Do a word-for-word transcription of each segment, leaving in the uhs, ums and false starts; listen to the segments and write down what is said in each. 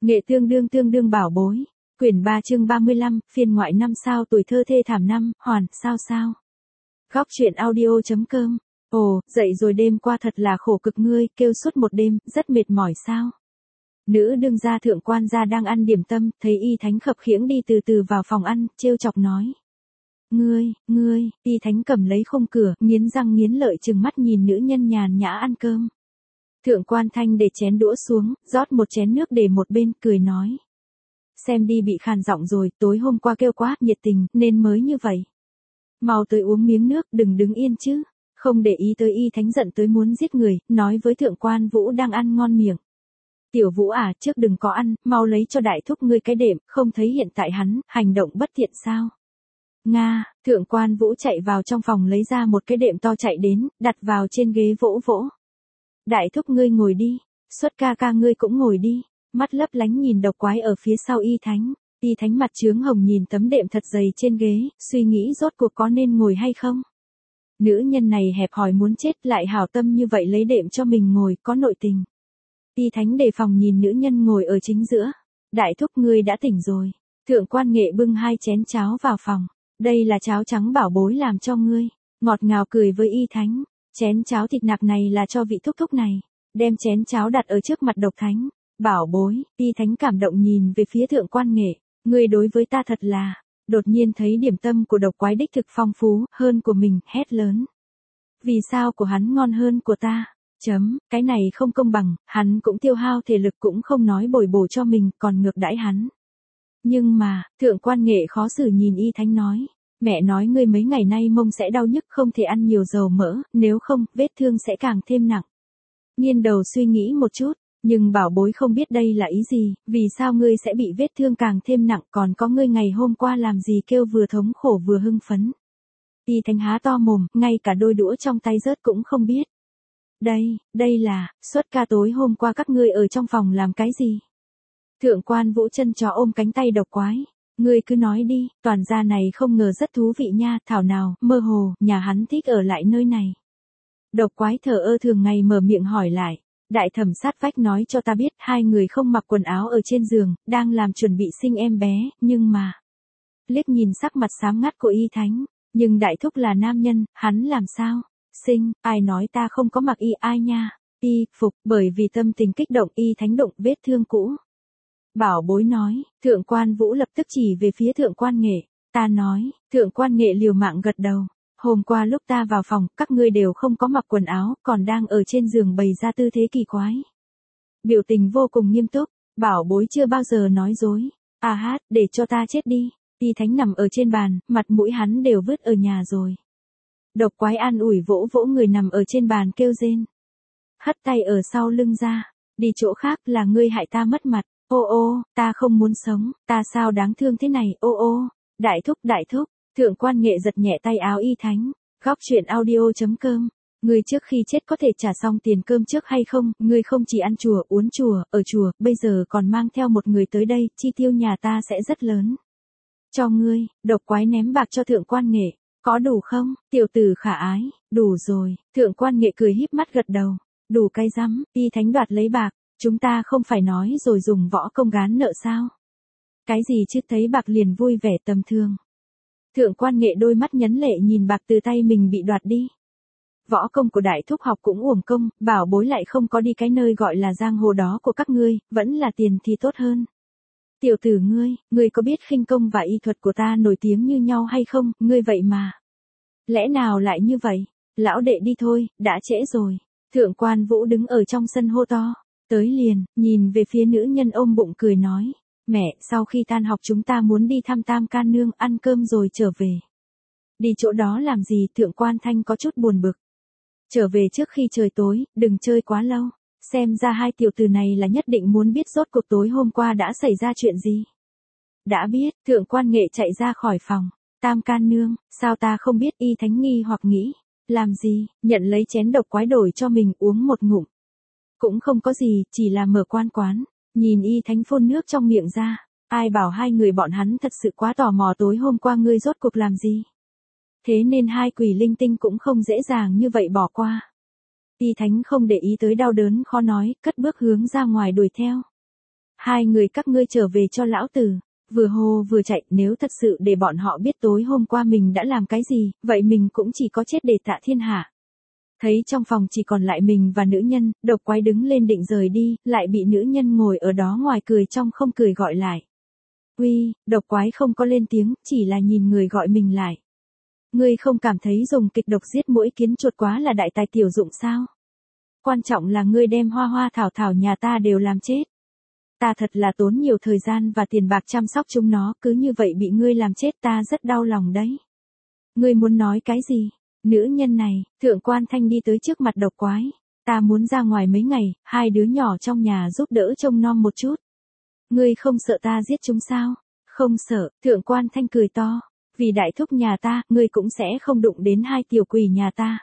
Nghệ tương đương tương đương bảo bối. Quyển ba chương ba mươi lăm, phiên ngoại năm sao tuổi thơ thê thảm năm, hoàn, sao sao. Góc truyện audio.com. Ồ, dậy rồi đêm qua thật là khổ cực ngươi, kêu suốt một đêm, rất mệt mỏi sao. Nữ đương gia thượng quan gia đang ăn điểm tâm, thấy Y Thánh khập khiễng đi từ từ vào phòng ăn, trêu chọc nói. Ngươi, ngươi, Y Thánh cầm lấy khung cửa, nghiến răng nghiến lợi trừng mắt nhìn nữ nhân nhàn nhã ăn cơm. Thượng quan Thanh để chén đũa xuống, rót một chén nước để một bên, cười nói. Xem đi bị khàn giọng rồi, tối hôm qua kêu quá, nhiệt tình, nên mới như vậy. Mau tới uống miếng nước, đừng đứng yên chứ. Không để ý tới Y Thánh giận tới muốn giết người, nói với thượng quan Vũ đang ăn ngon miệng. Tiểu Vũ à, trước đừng có ăn, mau lấy cho đại thúc ngươi cái đệm, không thấy hiện tại hắn, hành động bất thiện sao. Nga, thượng quan Vũ chạy vào trong phòng lấy ra một cái đệm to chạy đến, đặt vào trên ghế vỗ vỗ. Đại thúc ngươi ngồi đi, Xuất ca ca ngươi cũng ngồi đi, mắt lấp lánh nhìn độc quái ở phía sau Y Thánh. Y Thánh mặt chướng hồng nhìn tấm đệm thật dày trên ghế, suy nghĩ rốt cuộc có nên ngồi hay không. Nữ nhân này hẹp hòi muốn chết, lại hảo tâm như vậy lấy đệm cho mình ngồi, có nội tình. Y Thánh đề phòng nhìn nữ nhân ngồi ở chính giữa. Đại thúc ngươi đã tỉnh rồi. Thượng quan Nghệ bưng hai chén cháo vào phòng. Đây là cháo trắng bảo bối làm cho ngươi. Ngọt ngào cười với Y Thánh. Chén cháo thịt nạc này là cho vị thúc thúc này. Đem chén cháo đặt ở trước mặt độc thánh. Bảo bối, Y Thánh cảm động nhìn về phía thượng quan Nghệ. Ngươi đối với ta thật là. Đột nhiên thấy điểm tâm của độc quái đích thực phong phú, hơn của mình, hét lớn. Vì sao của hắn ngon hơn của ta? Chấm, cái này không công bằng, hắn cũng tiêu hao thể lực cũng không nói bồi bổ cho mình, còn ngược đãi hắn. Nhưng mà, thượng quan Nghệ khó xử nhìn Y Thánh nói. Mẹ nói ngươi mấy ngày nay mông sẽ đau nhức, không thể ăn nhiều dầu mỡ, nếu không, vết thương sẽ càng thêm nặng. Nghiêng đầu suy nghĩ một chút, nhưng bảo bối không biết đây là ý gì, vì sao ngươi sẽ bị vết thương càng thêm nặng, còn có ngươi ngày hôm qua làm gì kêu vừa thống khổ vừa hưng phấn. Y Thánh há to mồm, ngay cả đôi đũa trong tay rớt cũng không biết. Đây, đây là, Xuất ca tối hôm qua các ngươi ở trong phòng làm cái gì? Thượng quan Vũ chân chó ôm cánh tay độc quái. Ngươi cứ nói đi, toàn gia này không ngờ rất thú vị nha, thảo nào, mơ hồ, nhà hắn thích ở lại nơi này. Độc quái thờ ơ thường ngày mở miệng hỏi lại. Đại thẩm sát vách nói cho ta biết hai người không mặc quần áo ở trên giường, đang làm chuẩn bị sinh em bé, nhưng mà. Liếc nhìn sắc mặt xám ngắt của Y Thánh, nhưng đại thúc là nam nhân, hắn làm sao? Sinh, ai nói ta không có mặc y ai nha. Y, phục, bởi vì tâm tình kích động Y Thánh động vết thương cũ. Bảo bối nói, thượng quan Vũ lập tức chỉ về phía thượng quan Nghệ. Ta nói, thượng quan Nghệ liều mạng gật đầu. Hôm qua lúc ta vào phòng, các ngươi đều không có mặc quần áo, còn đang ở trên giường bày ra tư thế kỳ quái. Biểu tình vô cùng nghiêm túc, bảo bối chưa bao giờ nói dối. À hát, để cho ta chết đi. Y Thánh nằm ở trên bàn, mặt mũi hắn đều vứt ở nhà rồi. Độc quái an ủi vỗ vỗ người nằm ở trên bàn kêu rên. Hất tay ở sau lưng ra, đi chỗ khác là ngươi hại ta mất mặt. Ô ô, ta không muốn sống, ta sao đáng thương thế này, ô ô, đại thúc đại thúc. Thượng quan Nghệ giật nhẹ tay áo Y Thánh. Góc truyện audio.com. Ngươi trước khi chết có thể trả xong tiền cơm trước hay không? Ngươi không chỉ ăn chùa, uống chùa, ở chùa, bây giờ còn mang theo một người tới đây, chi tiêu nhà ta sẽ rất lớn. Cho ngươi, độc quái ném bạc cho thượng quan Nghệ. Có đủ không? Tiểu tử khả ái, đủ rồi. Thượng quan Nghệ cười híp mắt gật đầu. Đủ cay rắm, Y Thánh đoạt lấy bạc. Chúng ta không phải nói rồi dùng võ công gán nợ sao? Cái gì chứ, thấy bạc liền vui vẻ tầm thường. Thượng quan Nghệ đôi mắt nhấn lệ nhìn bạc từ tay mình bị đoạt đi. Võ công của đại thúc học cũng uổng công, bảo bối lại không có đi cái nơi gọi là giang hồ đó của các ngươi, vẫn là tiền thì tốt hơn. Tiểu tử ngươi, ngươi có biết khinh công và y thuật của ta nổi tiếng như nhau hay không, ngươi vậy mà. Lẽ nào lại như vậy? Lão đệ đi thôi, đã trễ rồi. Thượng quan Vũ đứng ở trong sân hô to. Tới liền, nhìn về phía nữ nhân ôm bụng cười nói. Mẹ, sau khi tan học chúng ta muốn đi thăm Tam Can Nương, ăn cơm rồi trở về. Đi chỗ đó làm gì? Thượng quan Thanh có chút buồn bực. Trở về trước khi trời tối, đừng chơi quá lâu. Xem ra hai tiểu tử này là nhất định muốn biết rốt cuộc tối hôm qua đã xảy ra chuyện gì. Đã biết, thượng quan Nghệ chạy ra khỏi phòng. Tam Can Nương, sao ta không biết? Y Thánh nghi hoặc nghĩ. Làm gì? Nhận lấy chén độc quái đổi cho mình uống một ngụm. Cũng không có gì, chỉ là mở quan quán. Nhìn Y Thánh phun nước trong miệng ra. Ai bảo hai người bọn hắn thật sự quá tò mò tối hôm qua ngươi rốt cuộc làm gì. Thế nên hai quỷ linh tinh cũng không dễ dàng như vậy bỏ qua. Y Thánh không để ý tới đau đớn khó nói, cất bước hướng ra ngoài đuổi theo. hai người các ngươi trở về cho lão tử. Vừa hô vừa chạy, nếu thật sự để bọn họ biết tối hôm qua mình đã làm cái gì, vậy mình cũng chỉ có chết để tạ thiên hạ. Thấy trong phòng chỉ còn lại mình và nữ nhân, độc quái đứng lên định rời đi, lại bị nữ nhân ngồi ở đó ngoài cười trong không cười gọi lại. Uy, độc quái không có lên tiếng, chỉ là nhìn người gọi mình lại. Ngươi không cảm thấy dùng kịch độc giết mỗi kiến chuột quá là đại tài tiểu dụng sao? Quan trọng là ngươi đem hoa hoa thảo thảo nhà ta đều làm chết. Ta thật là tốn nhiều thời gian và tiền bạc chăm sóc chúng nó, cứ như vậy bị ngươi làm chết ta rất đau lòng đấy. Ngươi muốn nói cái gì? Nữ nhân này, Thượng Quan Thanh đi tới trước mặt độc quái. Ta muốn ra ngoài mấy ngày, hai đứa nhỏ trong nhà giúp đỡ trông nom một chút. Ngươi không sợ ta giết chúng sao? Không sợ, Thượng Quan Thanh cười to. Vì đại thúc nhà ta, ngươi cũng sẽ không đụng đến hai tiểu quỷ nhà ta.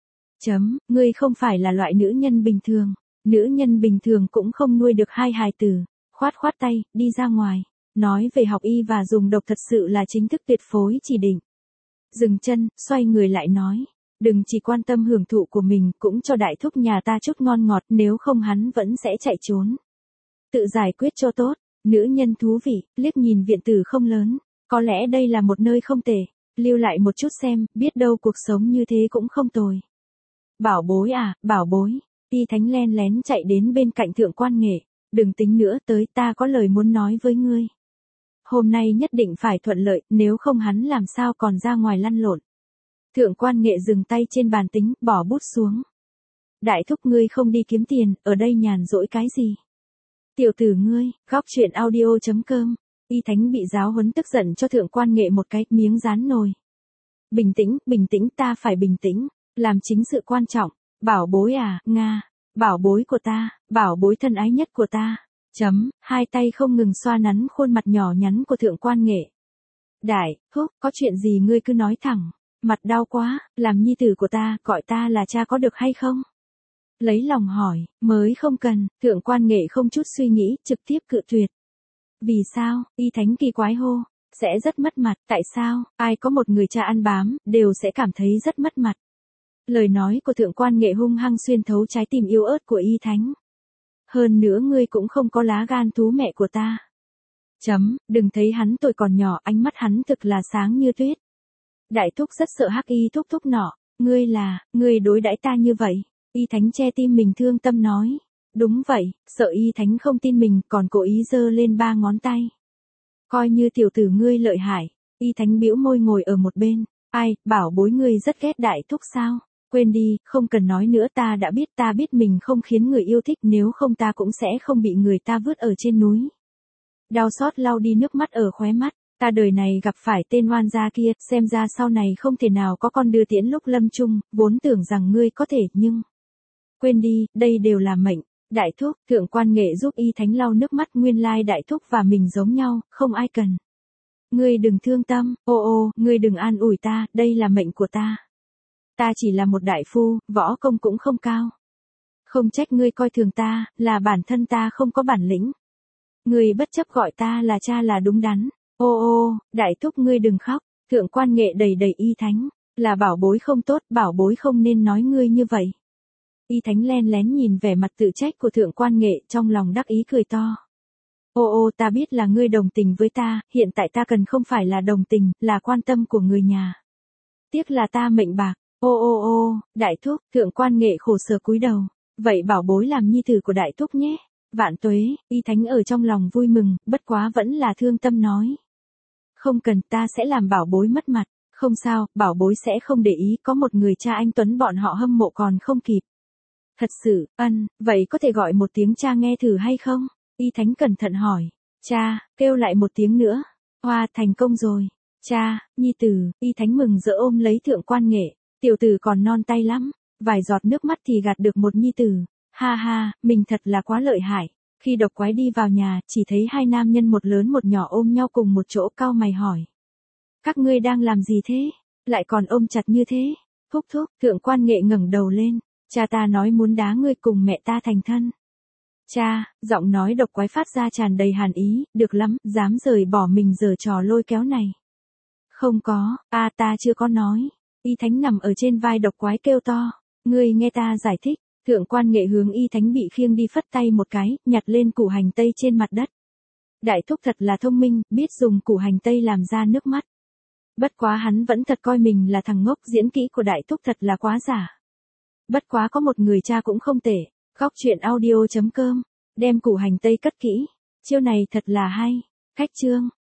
Chấm, ngươi không phải là loại nữ nhân bình thường. Nữ nhân bình thường cũng không nuôi được hai hài tử. Khoát khoát tay, đi ra ngoài. Nói về học y và dùng độc thật sự là chính thức tuyệt phối chỉ định. Dừng chân, xoay người lại nói. Đừng chỉ quan tâm hưởng thụ của mình, cũng cho đại thúc nhà ta chút ngon ngọt, nếu không hắn vẫn sẽ chạy trốn. Tự giải quyết cho tốt. Nữ nhân thú vị, liếc nhìn viện tử không lớn. Có lẽ đây là một nơi không tệ. Lưu lại một chút xem, biết đâu cuộc sống như thế cũng không tồi. Bảo bối à, bảo bối. Y Thánh len lén chạy đến bên cạnh Thượng Quan Nghệ. Đừng tính nữa, tới, ta có lời muốn nói với ngươi. Hôm nay nhất định phải thuận lợi, nếu không hắn làm sao còn ra ngoài lăn lộn. Thượng Quan Nghệ dừng tay trên bàn tính, bỏ bút xuống. Đại thúc ngươi không đi kiếm tiền, ở đây nhàn rỗi cái gì? Tiểu tử ngươi, góc truyện audio chấm com. Y Thánh bị giáo huấn tức giận cho Thượng Quan Nghệ một cái miếng dán nồi. Bình tĩnh, bình tĩnh, ta phải bình tĩnh. Làm chính sự quan trọng. Bảo bối à, Nga. Bảo bối của ta, bảo bối thân ái nhất của ta. Chấm, hai tay không ngừng xoa nắn khuôn mặt nhỏ nhắn của Thượng Quan Nghệ. Đại, thúc, có chuyện gì ngươi cứ nói thẳng. Mặt đau quá, làm nhi tử của ta, gọi ta là cha có được hay không? Lấy lòng hỏi, mới không cần, Thượng Quan Nghệ không chút suy nghĩ, trực tiếp cự tuyệt. Vì sao? Y Thánh kỳ quái hô. Sẽ rất mất mặt, tại sao? Ai có một người cha ăn bám, đều sẽ cảm thấy rất mất mặt. Lời nói của Thượng Quan Nghệ hung hăng xuyên thấu trái tim yếu ớt của Y Thánh. Hơn nữa ngươi cũng không có lá gan thú mẹ của ta. Chấm, đừng thấy hắn tuổi còn nhỏ, ánh mắt hắn thực là sáng như tuyết. Đại thúc rất sợ hắc y thúc thúc nọ, ngươi là, ngươi đối đãi ta như vậy. Y Thánh che tim mình thương tâm nói. Đúng vậy, sợ Y Thánh không tin mình, còn cố ý giơ lên ba ngón tay. Coi như tiểu tử ngươi lợi hại. Y Thánh bĩu môi ngồi ở một bên. Ai, bảo bối ngươi rất ghét đại thúc sao? Quên đi, không cần nói nữa, ta đã biết, ta biết mình không khiến người yêu thích, nếu không ta cũng sẽ không bị người ta vứt ở trên núi. Đau xót lau đi nước mắt ở khóe mắt. Ta đời này gặp phải tên oan gia kia, xem ra sau này không thể nào có con đưa tiễn lúc lâm chung, vốn tưởng rằng ngươi có thể, nhưng... Quên đi, đây đều là mệnh. Đại thúc, Thượng Quan Nghệ giúp Y Thánh lau nước mắt, nguyên lai đại thúc và mình giống nhau, không ai cần. Ngươi đừng thương tâm, ô ô, ngươi đừng an ủi ta, đây là mệnh của ta. Ta chỉ là một đại phu, võ công cũng không cao. Không trách ngươi coi thường ta, là bản thân ta không có bản lĩnh. Ngươi bất chấp gọi ta là cha là đúng đắn. Ô ô, đại thúc ngươi đừng khóc. Thượng Quan Nghệ đầy đầy Y Thánh. Là bảo bối không tốt, bảo bối không nên nói ngươi như vậy. Y Thánh len lén nhìn vẻ mặt tự trách của Thượng Quan Nghệ, trong lòng đắc ý cười to. Ô ô, ta biết là ngươi đồng tình với ta, hiện tại ta cần không phải là đồng tình, là quan tâm của người nhà. Tiếc là ta mệnh bạc. Ô ô ô, đại thúc, Thượng Quan Nghệ khổ sở cúi đầu. Vậy bảo bối làm nhi tử của đại thúc nhé. Vạn tuế, Y Thánh ở trong lòng vui mừng, bất quá vẫn là thương tâm nói. Không cần, ta sẽ làm bảo bối mất mặt. Không sao, bảo bối sẽ không để ý, có một người cha anh Tuấn bọn họ hâm mộ còn không kịp. Thật sự, ân, vậy có thể gọi một tiếng cha nghe thử hay không? Y Thánh cẩn thận hỏi. Cha, kêu lại một tiếng nữa. Hoa, thành công rồi. Cha, nhi tử, Y Thánh mừng rỡ ôm lấy Thượng Quan Nghệ. Tiểu tử còn non tay lắm. Vài giọt nước mắt thì gạt được một nhi tử. Ha ha, mình thật là quá lợi hại. Khi độc quái đi vào nhà, chỉ thấy hai nam nhân một lớn một nhỏ ôm nhau cùng một chỗ, cau mày hỏi. Các ngươi đang làm gì thế? Lại còn ôm chặt như thế? Thúc thúc, Thượng Quan Nghệ ngẩng đầu lên. Cha ta nói muốn đá ngươi cùng mẹ ta thành thân. Cha, giọng nói độc quái phát ra tràn đầy hàn ý, được lắm, dám rời bỏ mình giở trò lôi kéo này. Không có, a à, ta chưa có nói. Y Thánh nằm ở trên vai độc quái kêu to. Ngươi nghe ta giải thích. Thượng quan nghệ hướng y thánh bị khiêng đi phất tay một cái, nhặt lên củ hành tây trên mặt đất. Đại thúc thật là thông minh, biết dùng củ hành tây làm ra nước mắt. Bất quá hắn vẫn thật coi mình là thằng ngốc, diễn kỹ của đại thúc thật là quá giả. Bất quá có một người cha cũng không tệ. Góc truyện audio chấm com. Đem củ hành tây cất kỹ. Chiêu này thật là hay. Khách chương.